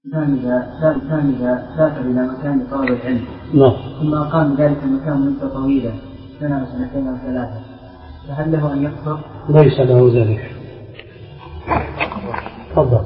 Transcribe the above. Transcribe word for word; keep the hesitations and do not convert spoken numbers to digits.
كان إذا كان إذا سافر إلى مكان لطلب العلم نعم ثم أقام ذلك المكان مدة طويلة سنة أو سنتين أو ثلاثة فهل له أن يكفر؟ ليس له ذلك. تفضل.